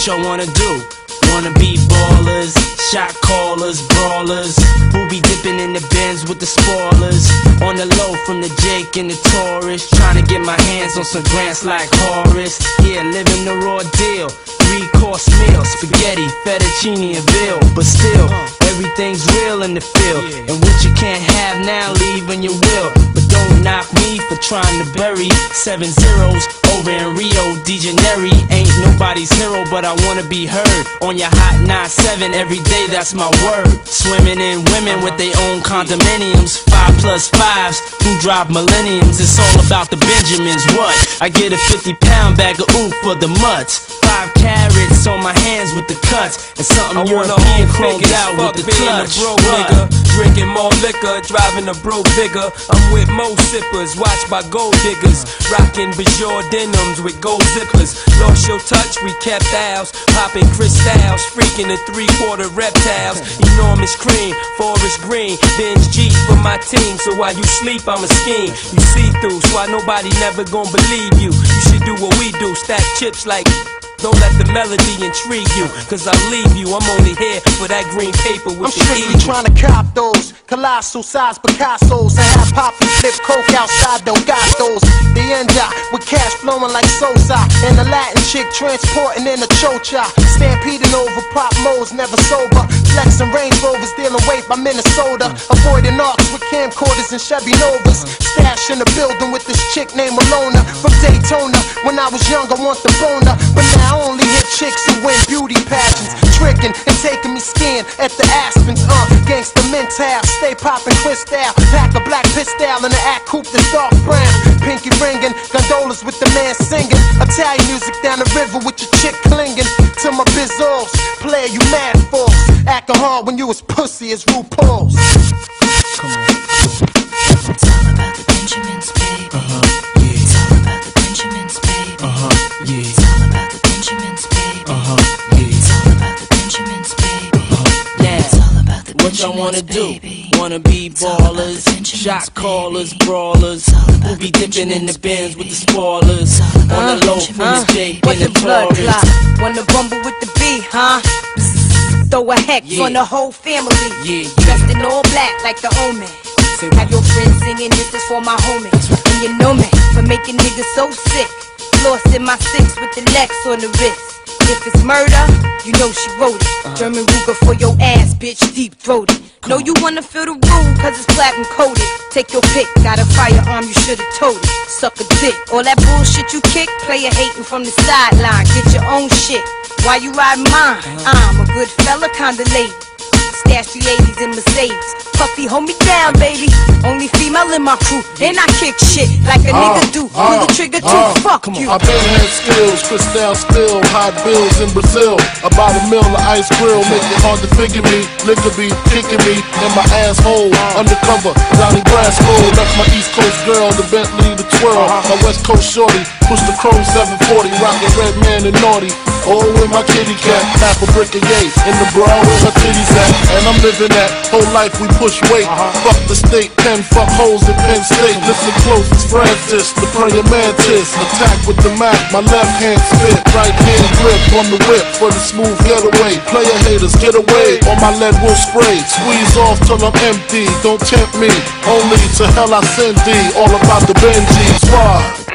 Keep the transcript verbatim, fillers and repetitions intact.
y'all wanna do? Wanna be ballers, shot callers, brawlers, who be dipping in the Benz with the spoilers. On the low from the Jake and the Taurus, trying to get my hands on some grants like Horace. Yeah, living the raw deal, three course meal, spaghetti, fettuccine and veal. But still, everything's real in the field, and what you can't have now, leave when you will. But don't knock me for trying to bury seven zeros over in Rio de Janeiro. Ain't nobody's hero, but I wanna be heard on your hot nine seven every day, that's my word. Swimming in women with their own condominiums, five plus fives who drive millenniums. It's all about the Benjamins. What? I get a fifty pound bag of oof for the mutts, five carrots on my hands with the cuts, and something I European chromed out with the clutch. Broke nigga, drinking more liquor, driving a broke bigger. I'm with mo sippers, watched by gold diggers, rocking Bajor denims with gold zippers. Lost your touch, we kept ours, popping crystals, freaking the three-quarter reptiles. Enormous cream, forest green, binge G for my team. So while you sleep, I'm a scheme. You see through, so why nobody never gonna believe you. You should do what we do, stack chips like. Don't let the melody intrigue you, cause I'll leave you. I'm only here for that green paper with I'm the strictly trying to cop those colossal size Picassos. I have pop and flip coke outside Del Gatos. The end with cash flowing like Sosa, and a Latin chick transporting in a chocha. Stampeding over pop modes, never sober. Flexing Range Rovers, dealing weight by Minnesota. Avoiding arcs with camcorders and Chevy Novas. Stash in the building with this chick named Alona from Daytona. When I was young, I want the boner, but now I only hit chicks who win beauty pageants, tricking and taking me skiing at the Aspens. Uh, gangsta mental, stay popping crystal, pack a black pistol in the act coupe that's dark brown. Pinky ringing, gondolas with the man singing. Italian music down the river with your chick clinging to my bizzles. Player, you mad false, acting hard when you was pussy as RuPaul's. Come on. It's all about the Benjamins, baby. Uh huh. Yeah. It's all about the Benjamins, baby. Uh huh. Yeah. It's all about the Benjamins, baby. Uh huh. Yeah. It's all about the Benjamins, baby. Uh huh. Yeah. It's all about the What y'all wanna do? Wanna be ballers, shot callers, brawlers, who be dipping in the Benz with the spoilers. On the low from the Jake and the Taurus. Wanna rumble with the B, huh? Throw a hex Yeah. on the whole family. Yeah, Dressed in all black like the omen. Have your friends singing, this is for my homies. And you know me for making niggas so sick. Lost in my six with the Lex on the wrist. If it's murder, you know she wrote it. Uh-huh. German Ruger for your ass, bitch, deep throated. Know you wanna feel the room, cause it's platinum coated. Take your pick, got a firearm, you should've told it. Suck a dick, all that bullshit you kick, player hating from the sideline. Get your own shit, why you ride mine? Uh-huh. I'm a good fella, kinda late. Stash the eighties in Mercedes. Puffy, hold me down, baby. Only female in my crew. And I kick shit like a uh, nigga do. Uh, Pull the trigger too, uh, fuck you. I been had skills, Cristal spill, hot bills in Brazil. About a mill of ice grill, make it hard to figure me. Liquor be kicking me in my asshole. Undercover, Johnny Brasco. Left my East Coast girl, the Bentley, the twirl. My West Coast shorty, push the chrome seven forty. Rockin' red man and naughty. Oh, with my kitty cat, half a brick of yay. In the bra where my titties at. And I'm living that whole life we push weight. Uh-huh. Fuck the state pen, fuck holes in Penn State. Listen close, it's Francis, the praying mantis. Attack with the Mac, my left hand spit, right hand grip on the whip for the smooth getaway. Player haters, get away, or my lead will spray. Squeeze off till I'm empty, don't tempt me. Only to hell I send thee, all about the Benji squad.